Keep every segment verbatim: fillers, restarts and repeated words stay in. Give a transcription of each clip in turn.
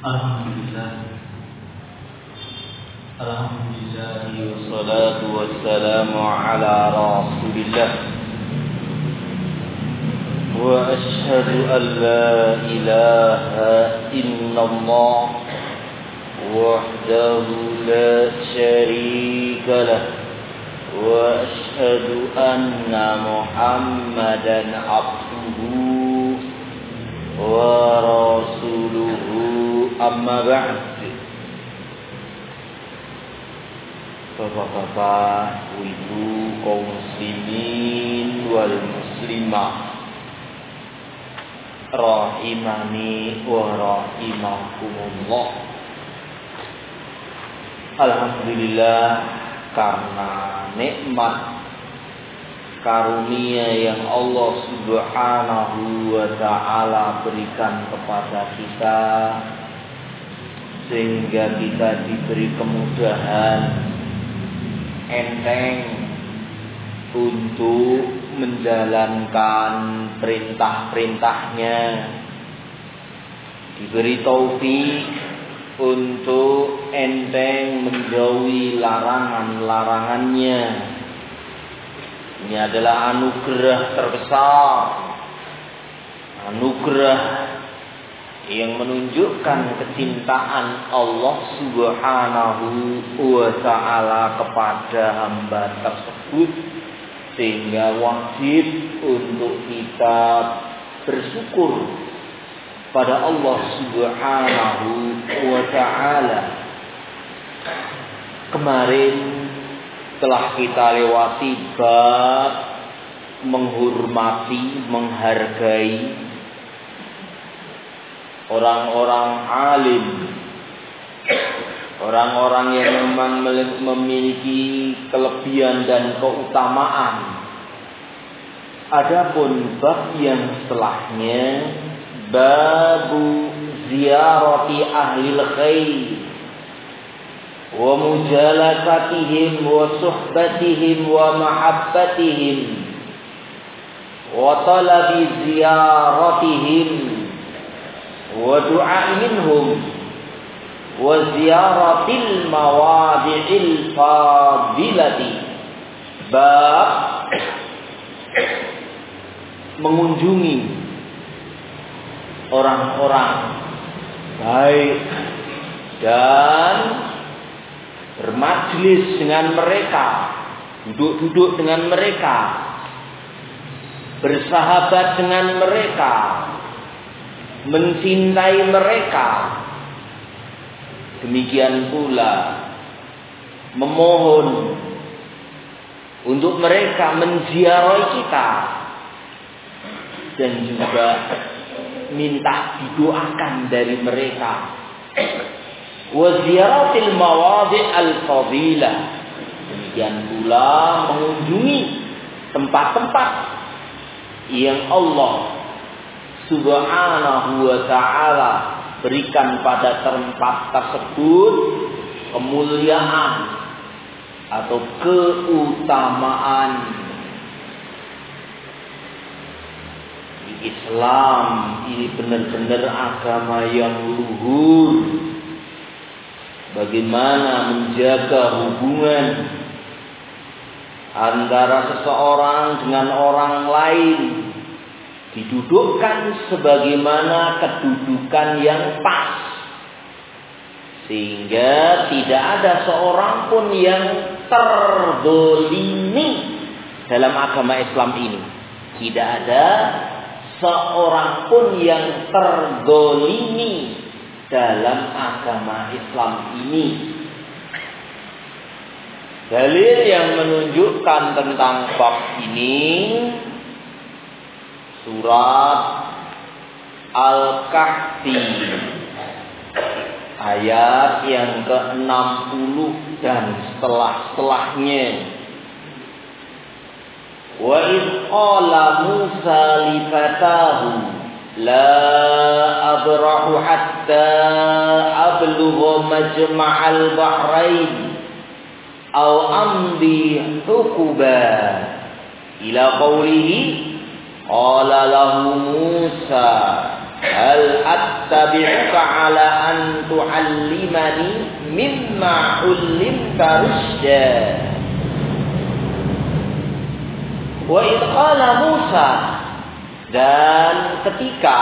Alhamdulillah. Alhamdulillah wassalatu wassalamu ala Rasulillah. Wa asyhadu an la ilaha illallah wahdahu la syarika lah. Wa asyhadu anna Muhammadan abduhu wa rasuluhu. Amma ba'd. Bapak-bapak, ibu, kaum muslimin wal muslimah, rahimani wa rahimakumullah. Alhamdulillah, karena nikmat karunia yang Allah Subhanahu wa ta'ala berikan kepada kita, sehingga kita diberi kemudahan, enteng untuk menjalankan perintah-perintahnya, diberi taufik untuk enteng menjauhi larangan-larangannya. Ini adalah anugerah terbesar, anugerah yang menunjukkan kecintaan Allah Subhanahu wa ta'ala kepada hamba tersebut, sehingga wajib untuk kita bersyukur pada Allah Subhanahu wa ta'ala. Kemarin telah kita lewati bab menghormati, menghargai orang-orang alim, orang-orang yang memang memiliki kelebihan dan keutamaan. Adapun bab yang setelahnya, babu ziyarati ahlil khair wa mujalasatihim wa suhbatihim wa mahabbatihim wa talabi ziyaratihim wa du'a minhum wa ziyaratil mawadi'il fadilati. Bab mengunjungi orang-orang baik dan bermajlis dengan mereka, duduk-duduk dengan mereka, bersahabat dengan mereka, mencintai mereka. Demikian pula memohon untuk mereka menziarahi kita, dan juga minta didoakan dari mereka. Wa ziyaratil mawadi' al-fadilah. Demikian pula mengunjungi tempat-tempat yang Allah Subhanahu wa ta'ala berikan pada tempat tersebut kemuliaan atau keutamaan. Islam ini benar-benar agama yang luhur. Bagaimana menjaga hubungan antara seseorang dengan orang lain, didudukkan sebagaimana kedudukan yang pas, sehingga tidak ada seorang pun yang terzolimi dalam agama Islam ini. Tidak ada seorang pun yang terzolimi dalam agama Islam ini. Dalil yang menunjukkan tentang bab ini, surat Al-Kahfi ayat yang ke enam puluh dan setelah-setelahnya. Wa idh qala Musa li fatahu la abrahu hatta ablugha majma'al bahrain aw amdi huquba ila qawlihi qala lahu Musa hal attabi'uka ala an tu'allimani mimma 'ullimta rusyda. Wa idh qala Musa, dan ketika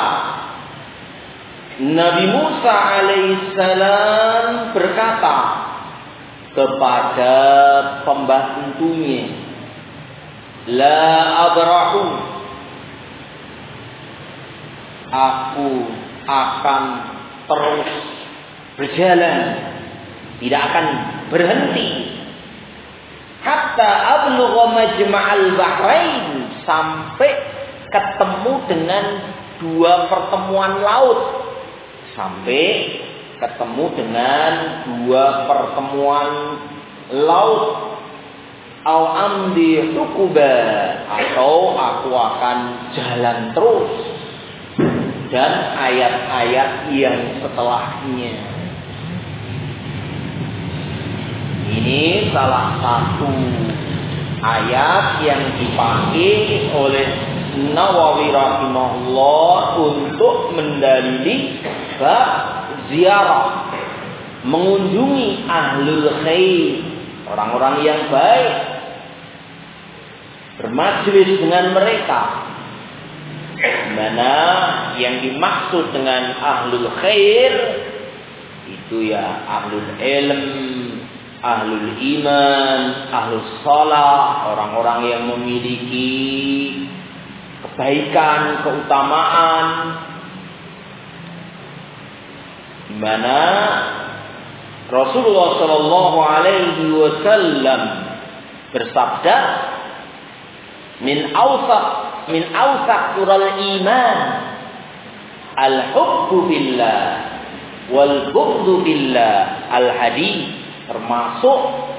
Nabi Musa alaihissalam berkata kepada pembantunya, la abrahu, aku akan terus berjalan, tidak akan berhenti, hatta ablugha majma'al bahrain, sampai ketemu dengan dua pertemuan laut, sampai ketemu dengan dua pertemuan laut, au amdi hukuba, atau aku akan jalan terus, dan ayat-ayat yang setelahnya. Ini salah satu ayat yang dipakai oleh Nawawi rahimahullah untuk mendalili bab ziarah, mengunjungi ahlul khair, orang-orang yang baik, bermajlis dengan mereka. Mana yang dimaksud dengan ahlul khair itu ya ahlul ilm, ahlul iman, ahlul shalah, orang-orang yang memiliki kebaikan, keutamaan, di mana Rasulullah Shallallahu Alaihi Wasallam bersabda, min awsaq min awsaq sural iman al hubbu billah wal bughdu billah al hadis, termasuk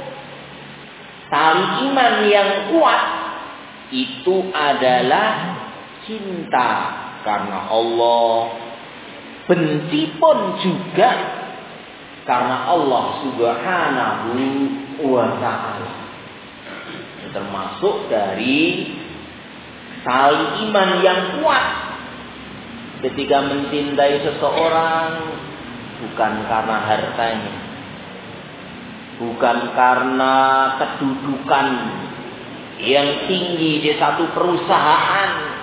tali iman yang kuat itu adalah cinta karena Allah, benci pun juga karena Allah Subhanahu wa ta'ala. Termasuk dari tali iman yang kuat ketika mencintai seseorang, bukan karena hartanya, bukan karena kedudukan yang tinggi di satu perusahaan,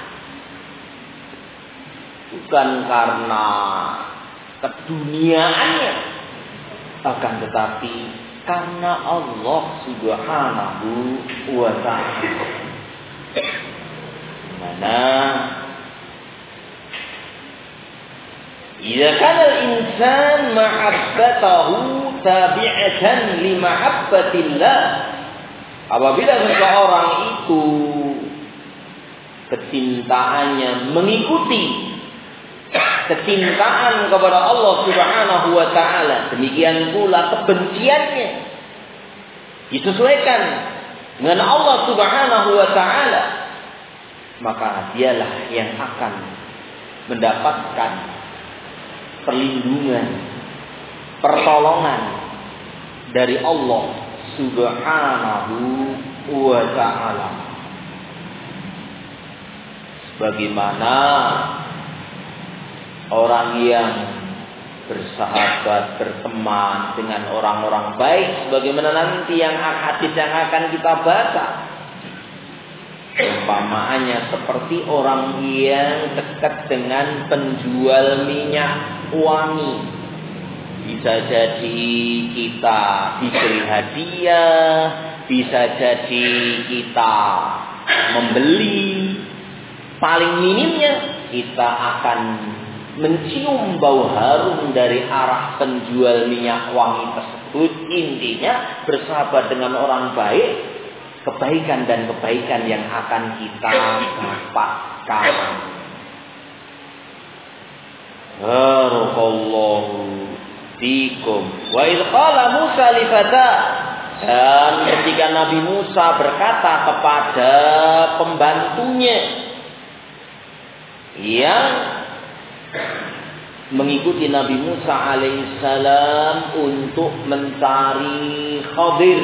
bukan karena keduniaannya, akan tetapi karena Allah Subhanahu wa ta'ala. Mana idza kana al-insan mahabbatahu tabi'atan li mahabbatillah, apabila seseorang itu kecintaannya mengikuti kecintaan kepada Allah Subhanahu wa ta'ala, demikian pula kebenciannya disesuaikan dengan Allah Subhanahu wa ta'ala, maka dialah yang akan mendapatkan perlindungan, pertolongan dari Allah Subhanahu wa ta'ala. Sebagaimana orang yang bersahabat, berteman dengan orang-orang baik, sebagaimana nanti yang hadis yang akan kita baca, umpamaannya seperti orang yang dekat dengan penjual minyak wangi. Bisa jadi kita diberi hadiah, bisa jadi kita membeli. Paling minimnya kita akan mencium bau harum dari arah penjual minyak wangi tersebut. Intinya bersahabat dengan orang baik, kebaikan dan kebaikan yang akan kita dapatkan. Barakallahu fikum. Wa idh qala Musa li fata, dan ketika Nabi Musa berkata kepada pembantunya yang mengikuti Nabi Musa alaihissalam untuk mencari Khadir,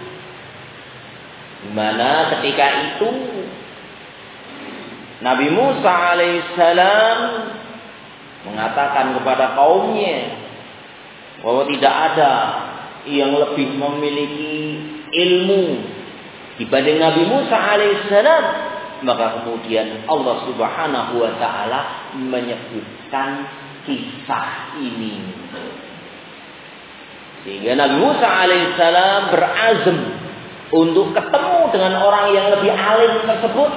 di mana ketika itu Nabi Musa alaihissalam mengatakan kepada kaumnya bahwa tidak ada yang lebih memiliki ilmu dibanding Nabi Musa alaihissalam, maka kemudian Allah Subhanahu wa taala menyebutkan kisah ini. Sehingga Nabi Musa alaihissalam berazam untuk ketemu dengan orang yang lebih alim tersebut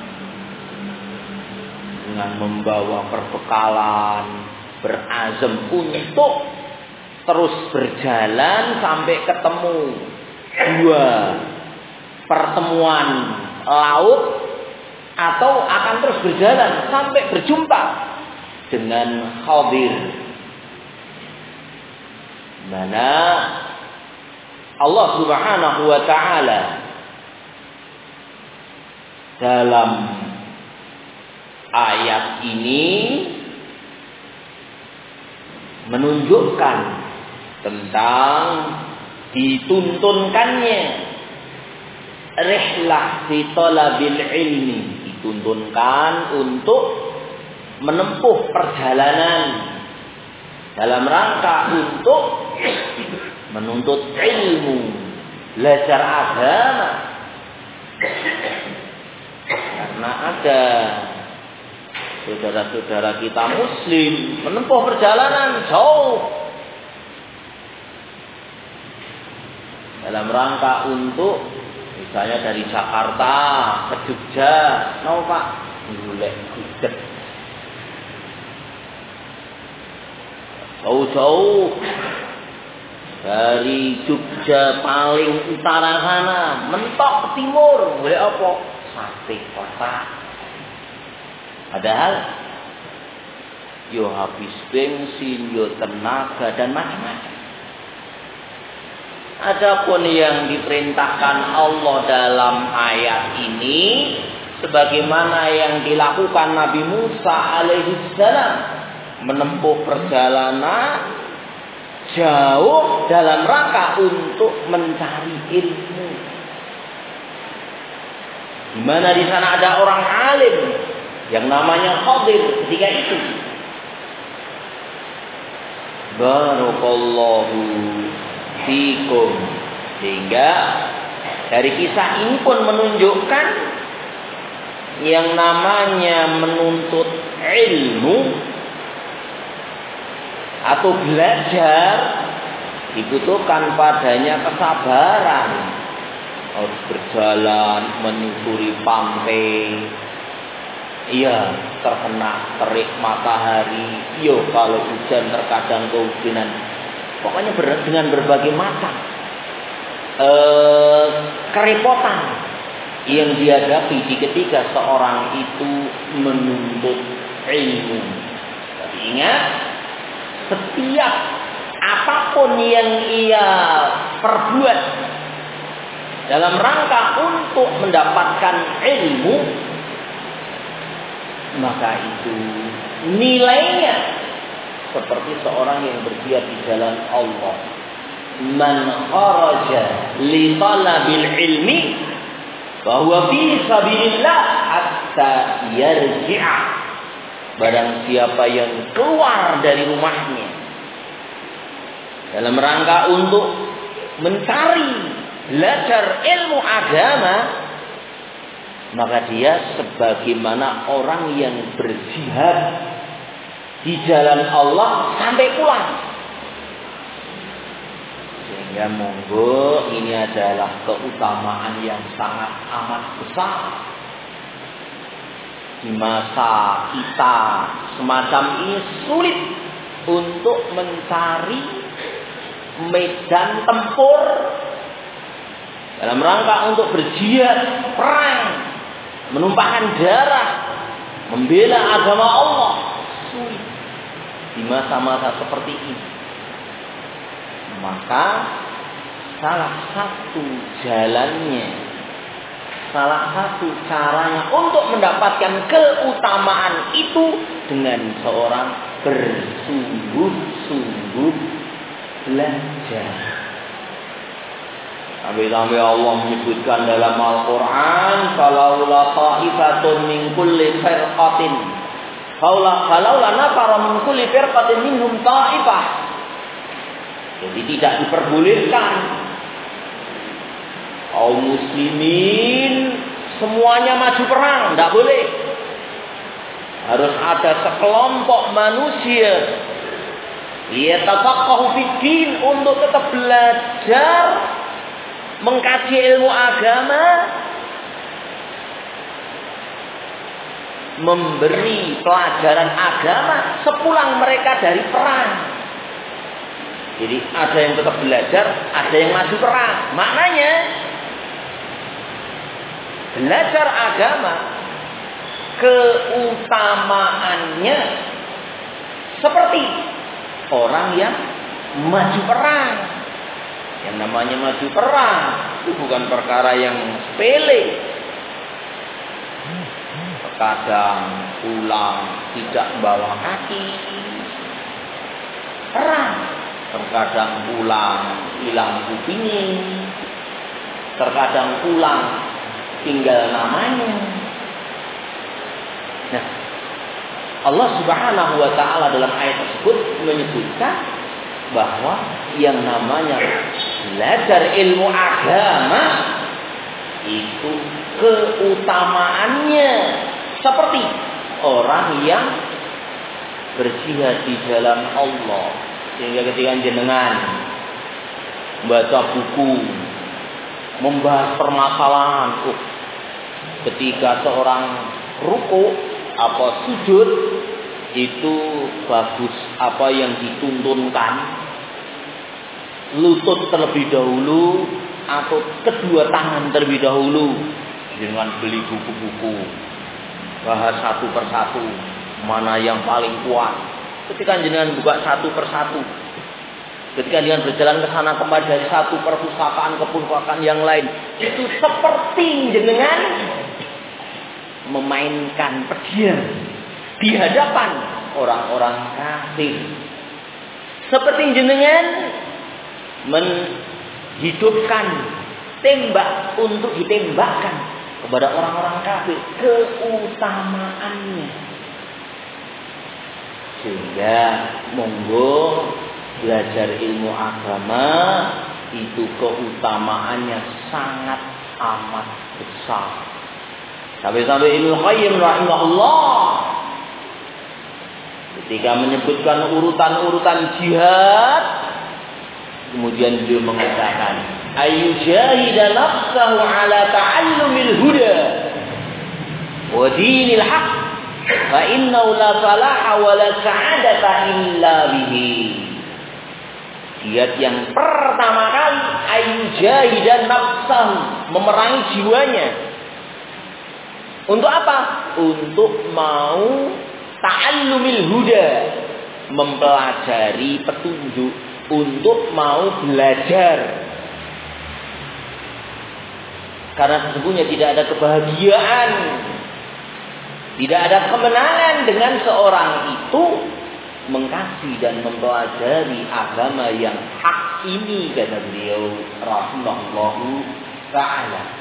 dengan membawa perbekalan, berazam untuk terus berjalan sampai ketemu dua pertemuan laut, atau akan terus berjalan sampai berjumpa dengan Khadir, mana Allah Subhanahu wa taala dalam ayat ini menunjukkan tentang dituntunkannya rihlah fi talabil ilmi, dituntunkan untuk menempuh perjalanan dalam rangka untuk menuntut ilmu, belajar agama. Karena ada saudara-saudara kita muslim menempuh perjalanan jauh dalam rangka untuk misalnya dari Jakarta ke Jogja, no Pak, golek gudeg. Jauh-jauh dari Jogja paling utara sana, mentok ke timur, golek apa? Sate kotak. Padahal yo habis bensin, yo tenaga dan macam-macam. Adapun yang diperintahkan Allah dalam ayat ini, sebagaimana yang dilakukan Nabi Musa alaihissalam, menempuh perjalanan jauh dalam rangka untuk mencari ilmu. Di mana di sana ada orang alim yang namanya Khadir ketika itu. Barakallahu fikum. Sehingga dari kisah ini pun menunjukkan yang namanya menuntut ilmu atau belajar dibutuhkan padanya kesabaran. Harus berjalan menyusuri pantai, iya, terkena terik matahari, yo kalau hujan terkadang kehujanan. Pokoknya ber, dengan berbagai macam eh, kerepotan yang dihadapi di ketika seorang itu menuntut ilmu. Tapi ingat, setiap apapun yang ia perbuat dalam rangka untuk mendapatkan ilmu, maka itu nilainya seperti seorang yang berjihad di jalan Allah. Man kharaja li talabil ilmi bahwa fi sabilillah hatta yarji'a. Barang siapa yang keluar dari rumahnya dalam rangka untuk mencari belajar ilmu agama, maka dia sebagaimana orang yang berjihad di jalan Allah sampai pulang. Sehingga monggo ini adalah keutamaan yang sangat amat besar di masa kita semacam ini sulit untuk mencari medan tempur dalam rangka untuk berjihad, perang, menumpahkan darah, membela agama Allah. Sulit di masa-masa seperti ini. Maka salah satu jalannya, salah satu caranya untuk mendapatkan keutamaan itu dengan seorang bersungguh-sungguh belajar. Sampai-sampai Allah menyebutkan dalam Al-Quran, "Falaula ta'ifatun min kulli firqatin Faula falaula nafara min kulli firqatin minhum ta'ifah. Jadi tidak diperbolehkan kaum muslimin semuanya maju perang, tidak boleh. Harus ada sekelompok manusia liyatafaqahu fid-din, untuk tetap belajar mengkaji ilmu agama, memberi pelajaran agama sepulang mereka dari perang. Jadi ada yang tetap belajar, ada yang maju perang. Maknanya belajar agama keutamaannya seperti orang yang maju perang. Yang namanya maju perang itu bukan perkara yang sepele. Terkadang pulang tidak bawa kaki perang. Terkadang pulang hilang kupingnya. Terkadang pulang tinggal namanya. Nah, Allah Subhanahu wa taala dalam ayat tersebut menyebutkan bahwa yang namanya belajar ilmu agama itu keutamaannya seperti orang yang berjihad di jalan Allah. Sehingga ketika jenengan baca buku membahas permasalahan, oh, ketika seorang ruku apa sujud itu bagus apa yang dituntunkan, lutut terlebih dahulu atau kedua tangan terlebih dahulu. Dengan beli buku-buku, bahas satu persatu mana yang paling kuat. Ketika jenengan buka satu persatu, ketika jenengan berjalan ke sana kemari dari satu perpustakaan ke perpustakaan yang lain, itu seperti jenengan memainkan pedang di hadapan orang-orang kafir. Seperti jenengan menghidupkan tembak untuk ditembakkan kepada orang-orang kafir. Keutamaannya. Sehingga monggo belajar ilmu agama itu keutamaannya sangat amat besar. Sampai-sampai Ibnu Qayyim rahimahullah ketika menyebutkan urutan-urutan jihad, kemudian beliau mengatakan, ayyujahida nafsahu ala ta'allumil huda wa dinil haq fa innahu la salaha wa la sa'adata illa bihi. Jihad yang pertama kali, ayyujahida nafsahu, memerangi jiwanya. Untuk apa? Untuk mau ta'allumil huda, mempelajari petunjuk, untuk mau belajar. Karena sesungguhnya tidak ada kebahagiaan, tidak ada kemenangan dengan seorang itu mengkaji dan mempelajari agama yang hak ini, kata beliau rahimahullahu ta'ala.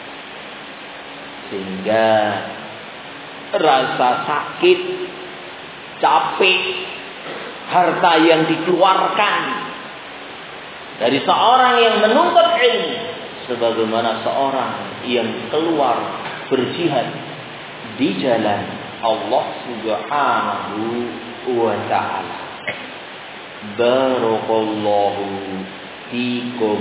Sehingga rasa sakit, capek, harta yang dikeluarkan dari seorang yang menuntut ilmu, sebagaimana seorang yang keluar berjihad di jalan Allah Subhanahu wa ta'ala. Barakallahu fikum.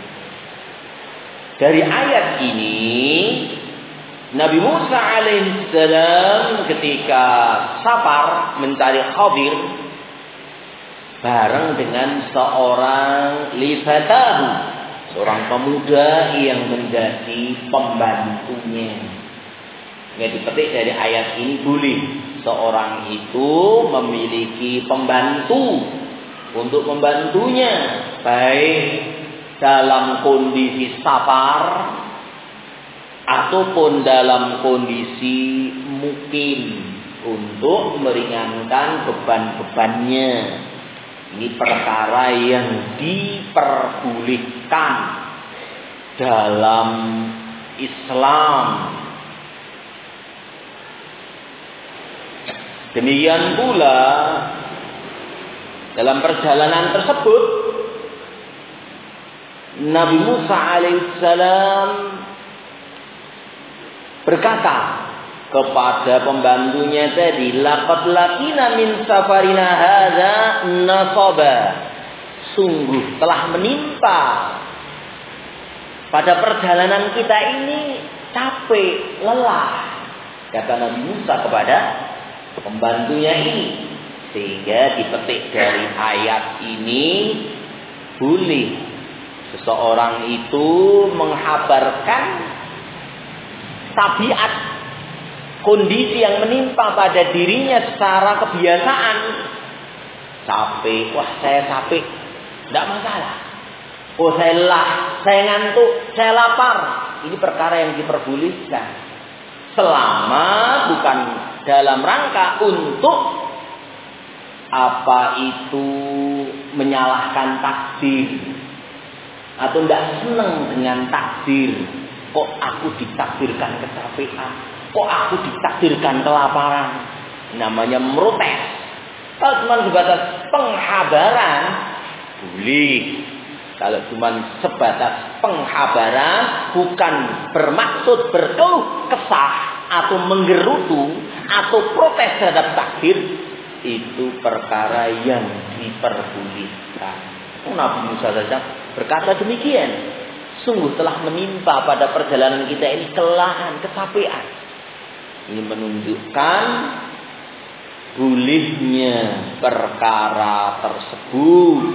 Dari ayat ini Nabi Musa alaihissalam ketika safar mencari Khadir bareng dengan seorang lifatahu, seorang pemuda yang menjadi pembantunya. Yang dipetik dari ayat ini, boleh seorang itu memiliki pembantu untuk membantunya, baik dalam kondisi safar ataupun dalam kondisi mukim, untuk meringankan beban-bebannya. Ini perkara yang diperbolehkan dalam Islam. Demikian pula dalam perjalanan tersebut Nabi Musa alaihissalam berkata kepada pembantunya tadi, laqad laqina min safarina hadza nasaba. Sungguh telah menimpa pada perjalanan kita ini capek, lelah, kata Nabi Musa kepada pembantunya ini. Sehingga dipetik dari ayat ini, boleh seseorang itu menghabarkan tabiat kondisi yang menimpa pada dirinya secara kebiasaan. Capek, wah saya capek, tidak masalah. Oh saya lelah, saya ngantuk, saya lapar. Ini perkara yang diperbolehkan. Selama bukan dalam rangka untuk apa itu menyalahkan takdir. Atau tidak senang dengan takdir. Kok aku ditakdirkan kecapean? Kok aku ditakdirkan kelaparan? Namanya merotes. Kalau cuma sebatas penghabaran, boleh. Kalau cuma sebatas penghabaran, bukan bermaksud berkeluh kesah atau menggerutu atau protes terhadap takdir, itu perkara yang diperbolehkan. Nabi Musa saja berkata demikian. Sungguh telah menimpa pada perjalanan kita ini kelelahan, kecapean. Ini menunjukkan bolehnya perkara tersebut.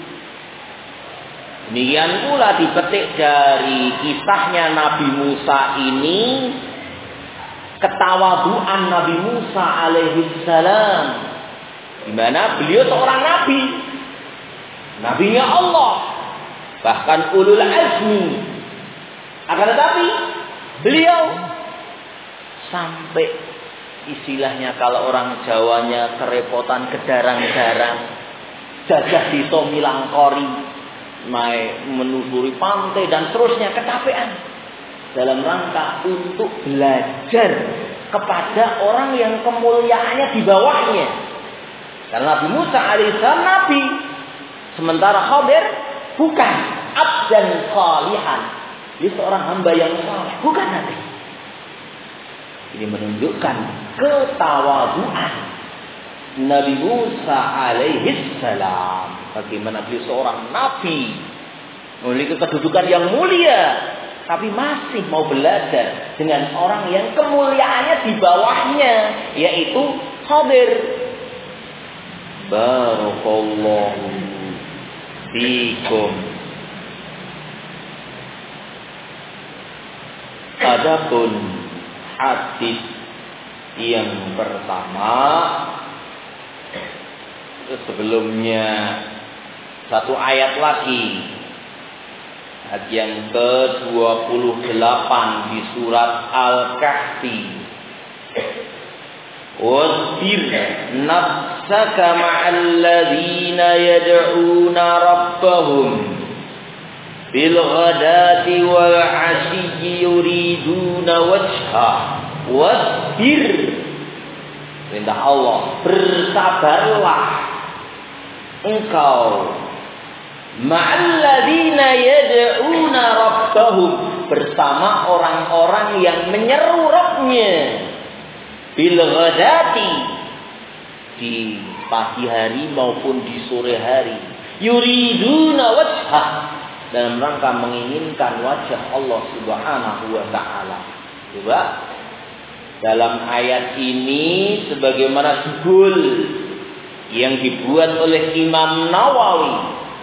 Demikian pula dipetik dari kisahnya Nabi Musa ini, ketawaduan Nabi Musa alaihissalam, di mana beliau seorang nabi, nabinya Allah, bahkan ulul azmi. Akan tetapi beliau sampai istilahnya kalau orang Jawanya kerepotan, kedarang-darang, jajah dito milangkori, naik menusuri pantai dan seterusnya, kecapean dalam rangka untuk belajar kepada orang yang kemuliaannya di bawahnya. Karena Nabi Musa alaihissalam nabi, sementara Khadir bukan, abdan salihan, dia seorang hamba yang saleh, bukan nabi. Ini menunjukkan ketawaduan Nabi Musa alaihissalam. Bagaimana beliau seorang nabi, memiliki kedudukan yang mulia, tapi masih mau belajar dengan orang yang kemuliaannya di bawahnya, yaitu Khadir. Barakallahu fikum. Adapun hadis yang pertama, sebelumnya satu ayat lagi, ayat yang ke dua puluh delapan di surat Al-Kahfi. Wasbir nafsaka ma'al ladzina yad'una rabbahum bil ghadati wal 'ashiyyi yuriduna wajha. Wasbir, perintah Allah, bersabarlah engkau ma'alladzina yad'una rabbahum, bersama orang-orang yang menyeru Rabbnya, bil ghadati, di pagi hari maupun di sore hari, yuriduna wajhah, dalam rangka menginginkan wajah Allah Subhanahu wa taala. Coba dalam ayat ini sebagaimana judul yang dibuat oleh Imam Nawawi,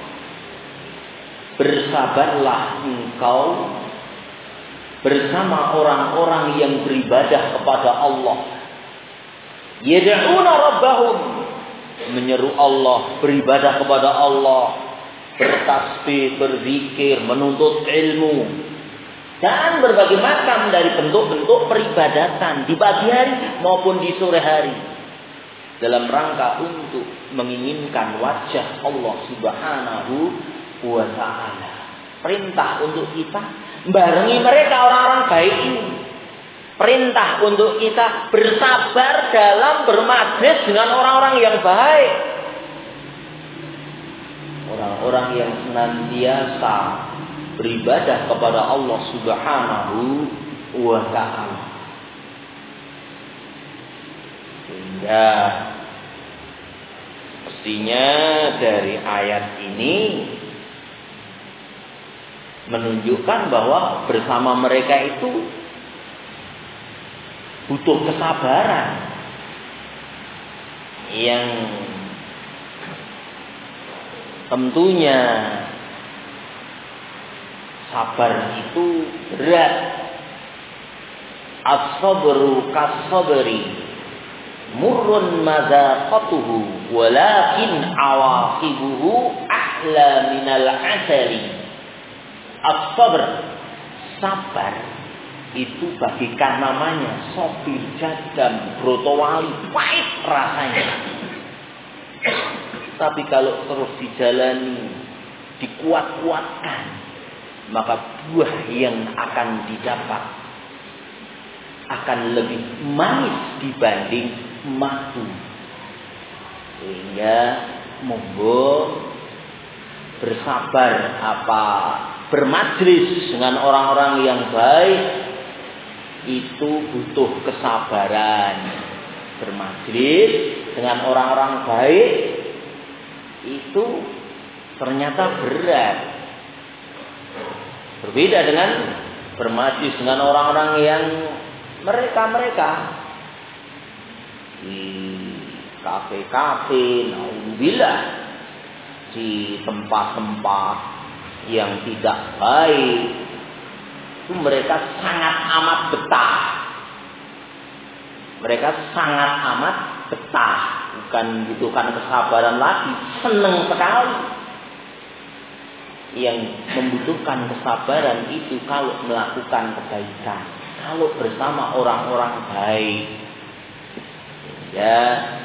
bersabarlah engkau bersama orang-orang yang beribadah kepada Allah. Yad'una rabbahum, menyeru Allah, beribadah kepada Allah, bertasbih, berzikir, menuntut ilmu, dan berbagai macam dari bentuk-bentuk peribadatan di pagi hari maupun di sore hari, dalam rangka untuk menginginkan wajah Allah Subhanahu wa ta'ala. Perintah untuk kita barengi mereka orang-orang baik ini, perintah untuk kita bersabar dalam bermajlis dengan orang-orang yang baik. Orang-orang yang senantiasa beribadah kepada Allah Subhanahu wa ta'ala. Sehingga mestinya dari ayat ini menunjukkan bahwa bersama mereka itu butuh kesabaran yang tentunya sabar itu berat. As-sabru kas-sabri murrun mazaqatuhu walakin awaqibuhu ahla minal asali. As-sabr, sabar itu bagikan namanya sopir jadam brotowali, pahit rasanya. Tapi kalau terus dijalani, dikuat-kuatkan, maka buah yang akan didapat akan lebih manis dibanding madu. Sehingga monggo bersabar apa bermajlis dengan orang-orang yang baik itu butuh kesabaran. Bermajlis dengan orang-orang baik itu ternyata berat. Berbeda dengan bermajlis dengan orang-orang yang mereka-mereka di kafe-kafe, naudzubillah, di tempat-tempat yang tidak baik, itu mereka sangat amat betah. Mereka sangat amat betah, bukan butuhkan kesabaran lagi, senang sekali. Yang membutuhkan kesabaran itu kalau melakukan kebaikan, kalau bersama orang-orang baik. Ya,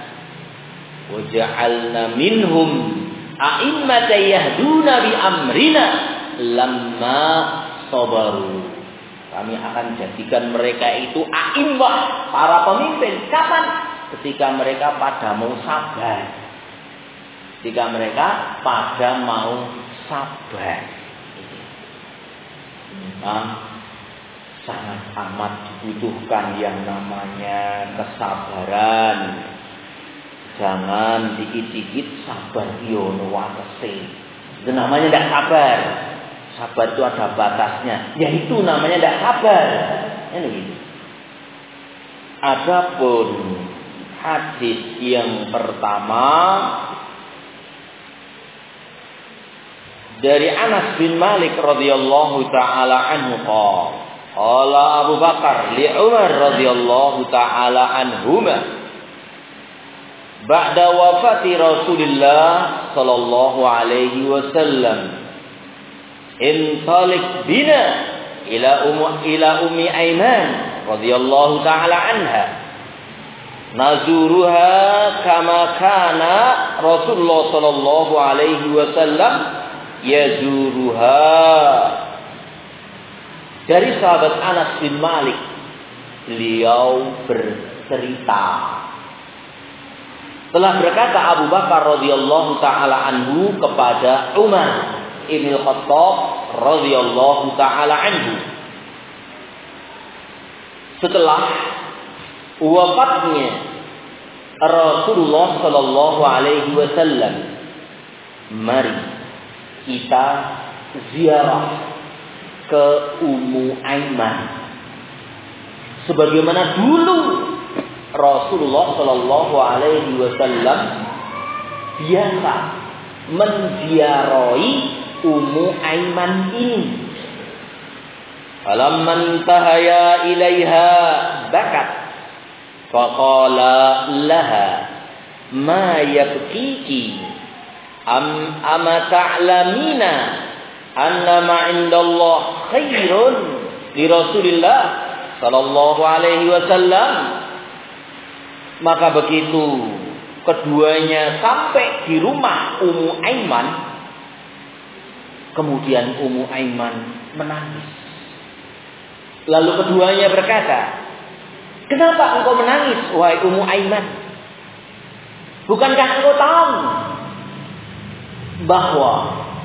waja'alna minhum a'immatan yahduna bi amrina lamma sabaru. Kami akan jadikan mereka itu a'immah, para pemimpin. Kapan? Ketika mereka pada mau sabar. Ketika mereka pada mau sabar. Memang sangat amat dibutuhkan yang namanya kesabaran. Jangan dikit-dikit sabar yono watese. Itu namanya tidak sabar. Sabar itu ada batasnya. Ya itu namanya tidak sabar. Ini gitu. Adapun hadis yang pertama dari Anas bin Malik radhiyallahu taala anhu qala qala Abu Bakar li Umar radhiyallahu taala anhuma ba'da wafati Rasulillah sallallahu alaihi wasallam intalik bina ila ummu ila ummi Aiman radhiyallahu taala anha nazuruha kama kana Rasulullah sallallahu alaihi wasallam yazuruha. Dari sahabat Anas bin Malik, beliau bercerita, telah berkata Abu Bakar radhiyallahu taala anhu kepada Umar ibn Khattab radhiyallahu taala anhu, setelah wafatnya Rasulullah sallallahu alaihi wasallam, mari kita ziarah ke Ummu Aiman sebagaimana dulu Rasulullah sallallahu alaihi wasallam biasa menziarahi Ummu Aiman ini. Falamman tahaya ilaiha bakat faqala laha ma yabkiki am ama ta'lamina anna ma indallah khairun li Rasulillah sallallahu alaihi wasallam. Maka begitu keduanya sampai di rumah Ummu Aiman, kemudian Ummu Aiman menangis. Lalu keduanya berkata, Kenapa engkau menangis, wahai Ummu Aiman? Bukankah engkau tahu bahwa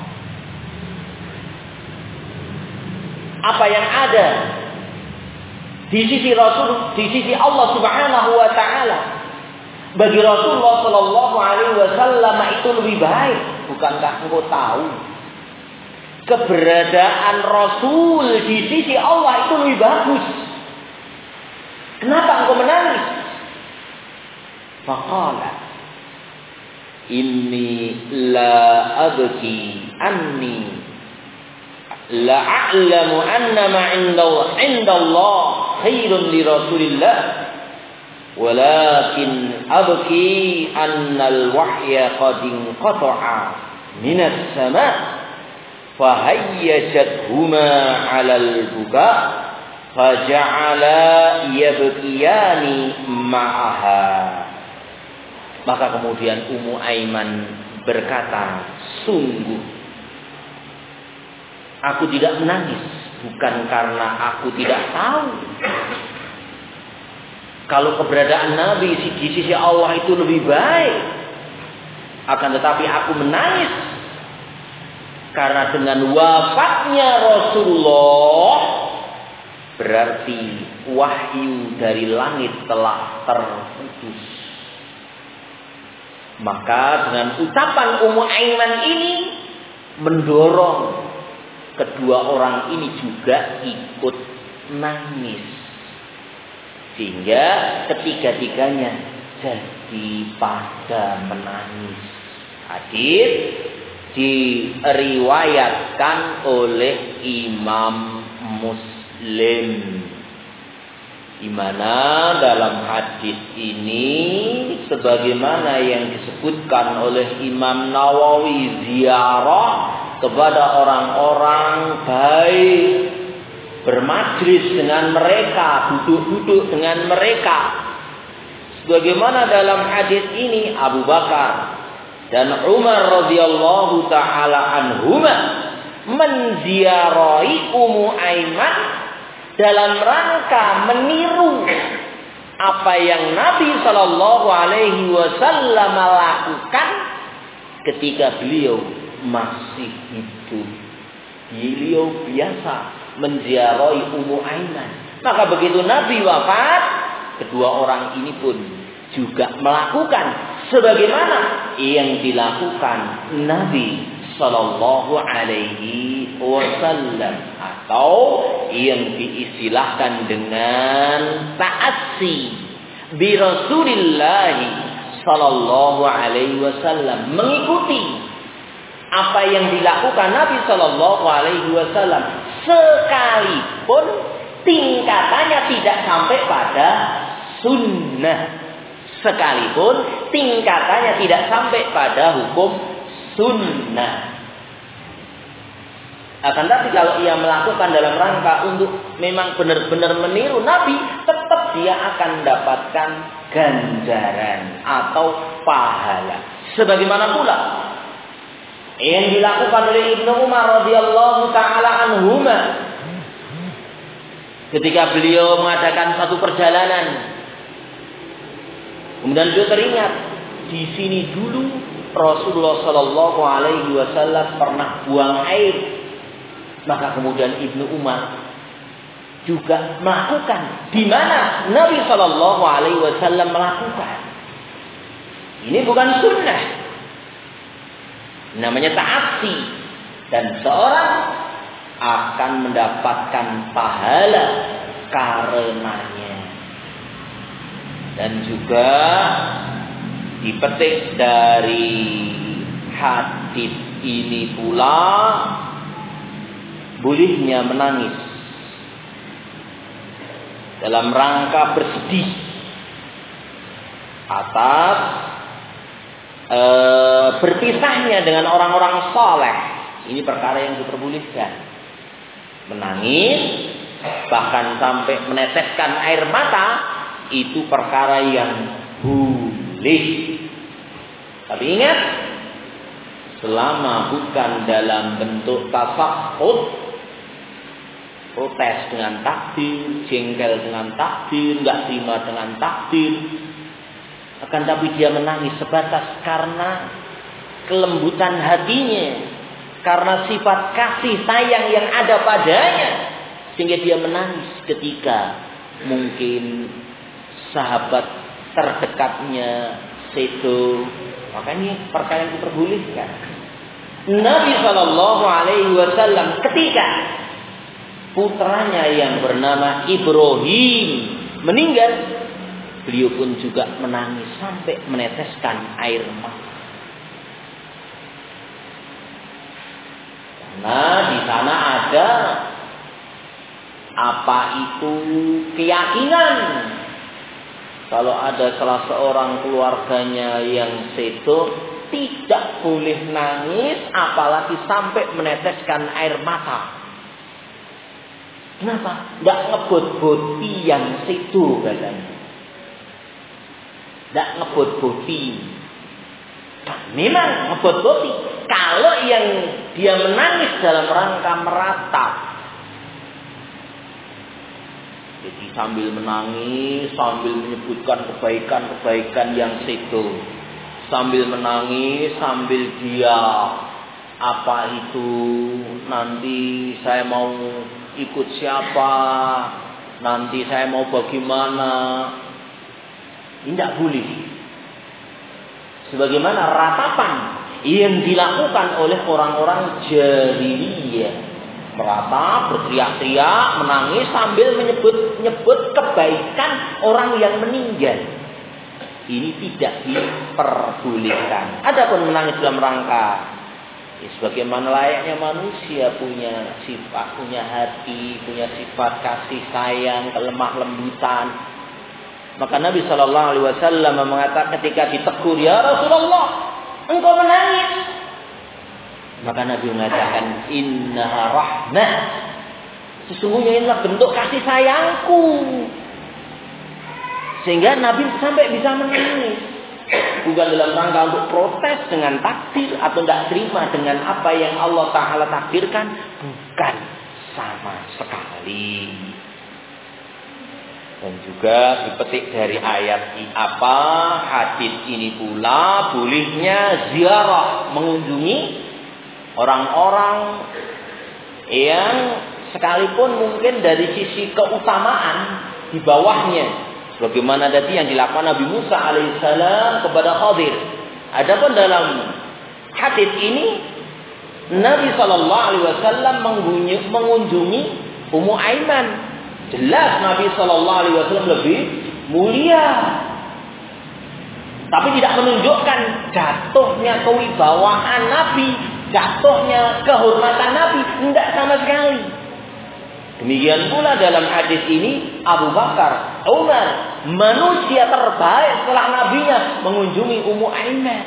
apa yang ada di sisi Rasul, di sisi Allah Subhanahu wa taala bagi Rasulullah sallallahu alaihi wasallam itu lebih baik? Bukankah engkau tahu keberadaan Rasul di sisi Allah itu lebih bagus? Kenapa engkau menangis? Faqala inni la abki anni la a'lamu anna ma 'inda Allah khairun li Rasulillah walakin abki anna al-wahya qad inqata'a min as-sama' fahayyajatuhuma 'ala al-buka faja'ala yabkiyani ma'aha. Maka kemudian Ummu Aiman berkata, sungguh aku tidak menangis bukan karena aku tidak tahu kalau keberadaan Nabi di sisi Allah itu lebih baik, akan tetapi aku menangis karena dengan wafatnya Rasulullah berarti wahyu dari langit telah terputus. Maka dengan ucapan Ummu Aiman ini mendorong kedua orang ini juga ikut nangis. Sehingga ketiga-tiganya jadi pada menangis. Hadis diriwayatkan oleh Imam Muslim. Di mana dalam hadis ini sebagaimana yang disebutkan oleh Imam Nawawi, ziarah kepada orang-orang baik, bermajlis dengan mereka, duduk-duduk dengan mereka. Sebagaimana dalam hadis ini Abu Bakar dan Umar radhiyallahu taala anhuma menziarahi Ummu Aiman dalam rangka meniru apa yang Nabi Shallallahu Alaihi Wasallam lakukan ketika beliau masih hidup. Beliau biasa menziarahi Ummu Aiman. Maka begitu Nabi wafat, kedua orang ini pun juga melakukan sebagaimana yang dilakukan Nabi Sallallahu Alaihi Wasallam, atau yang diistilahkan dengan ta'assi bi Rasulillah Sallallahu Alaihi Wasallam, mengikuti apa yang dilakukan Nabi Sallallahu Alaihi Wasallam sekalipun tingkatannya tidak sampai pada sunnah, sekalipun tingkatannya tidak sampai pada hukum sunnah. Akan tapi kalau ia melakukan dalam rangka untuk memang benar-benar meniru Nabi, tetap dia akan mendapatkan ganjaran atau pahala. Sebagaimana pula yang dilakukan oleh Ibnu Umar radhiyallahu taala anhuma ketika beliau mengadakan satu perjalanan. Kemudian beliau teringat, di sini dulu Rasulullah Shallallahu Alaihi Wasallam pernah buang air. Maka kemudian Ibnu Umar juga melakukan di mana Nabi Shallallahu Alaihi Wasallam melakukan. Ini bukan sunnah, namanya ta'assi, dan seorang akan mendapatkan pahala karenanya. Dan juga dipetik dari hadis ini pula bolehnya menangis dalam rangka bersedih atas e, berpisahnya dengan orang-orang saleh. Ini perkara yang diperbolehkan. Menangis bahkan sampai meneteskan air mata itu perkara yang boleh. Tapi ingat, selama bukan dalam bentuk tasakhut, protes dengan takdir, jengkel dengan takdir, nggak terima dengan takdir. Akan tapi dia menangis sebatas karena kelembutan hatinya, karena sifat kasih sayang yang ada padanya, sehingga dia menangis ketika mungkin sahabat terdekatnya sedo. Makanya perkara yang diperbolehkan. Nabi Shallallahu Alaihi Wasallam ketika putranya yang bernama Ibrahim meninggal, beliau pun juga menangis sampai meneteskan air mata. Karena di sana ada apa itu keyakinan kalau ada salah seorang keluarganya yang sedo tidak boleh nangis apalagi sampai meneteskan air mata. Kenapa? Tidak ngebot-boti yang sedo katanya. Tidak ngebot-boti. Memang ngebot-boti. Kalau yang dia menangis dalam rangka meratap. Jadi sambil menangis, sambil menyebutkan kebaikan-kebaikan yang sedo. Sambil menangis, sambil dia apa itu nanti saya mau ikut siapa, nanti saya mau bagaimana. Ini tidak boleh. Sebagaimana ratapan yang dilakukan oleh orang-orang jahiliyah. Meratap, berteriak-teriak, menangis sambil menyebut-nyebut kebaikan orang yang meninggal. Ini tidak diperbolehkan. Adapun menangis dalam rangka ya, sebagaimana layaknya manusia punya sifat, punya hati, punya sifat kasih sayang, kelemah lembutan. Maka Nabi Shallallahu Alaihi Wasallam mengatakan ketika ditegur, ya Rasulullah, engkau menangis. Maka Nabi mengatakan, innaha rahmah. Sesungguhnya inilah bentuk kasih sayangku. Sehingga Nabi sampai bisa menangis. Bukan dalam rangka untuk protes dengan takdir atau tidak terima dengan apa yang Allah Ta'ala takdirkan. Bukan sama sekali. Dan juga dipetik dari ayat apa hadis ini pula bolehnya ziarah, mengunjungi orang-orang yang sekalipun mungkin dari sisi keutamaan di bawahnya. Bagaimana tadi yang dilakukan Nabi Musa alaihissalam kepada Khadir. Adapun dalam hadis ini Nabi Shallallahu Alaihi Wasallam mengunjungi Ummu Aiman. Jelas Nabi Shallallahu Alaihi Wasallam lebih mulia, tapi tidak menunjukkan jatuhnya kewibawaan Nabi, jatuhnya kehormatan Nabi, tidak sama sekali. Demikian pula dalam hadis ini Abu Bakar, Umar, manusia terbaik setelah nabinya mengunjungi Ummu Aiman.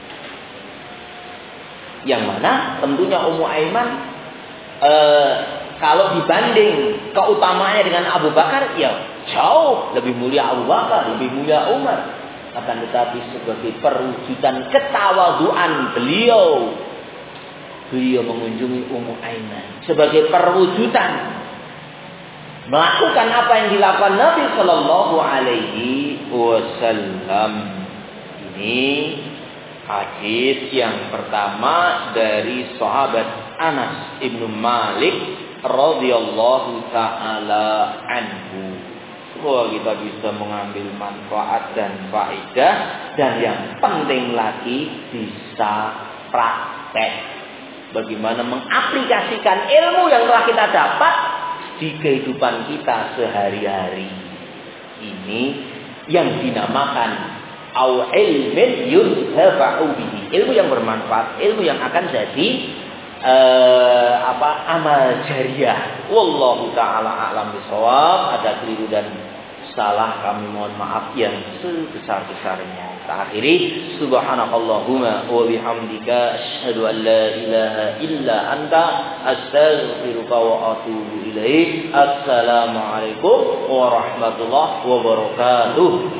Yang mana tentunya Ummu Aiman eh, kalau dibanding keutamaannya dengan Abu Bakar, ya jauh lebih mulia Abu Bakar, lebih mulia Umar. Akan tetapi sebagai perwujudan ketawaduan beliau, beliau mengunjungi Ummu Aiman sebagai perwujudan melakukan apa yang dilakukan Nabi Shallallahu Alaihi Wasallam. Ini hadis yang pertama dari sahabat Anas ibnu Malik radhiyallahu taala anhu. Semoga kita bisa mengambil manfaat dan faedah, dan yang penting lagi bisa praktek. Bagaimana mengaplikasikan ilmu yang telah kita dapat di kehidupan kita sehari-hari. Ini yang dinamakan au ilmin yuntafa'u bihi, ilmu yang bermanfaat, ilmu yang akan jadi uh, apa amal jariah. Wallahu taala a'lam bishawab. Ada keliru dan salah kami mohon maaf yang sebesar-besarnya. Akhiri subhanakallahumma wa bihamdika asyhadu an la ilaha illa anta astaghfiruka wa atubu ilaik. Assalamualaikum warahmatullahi wabarakatuh.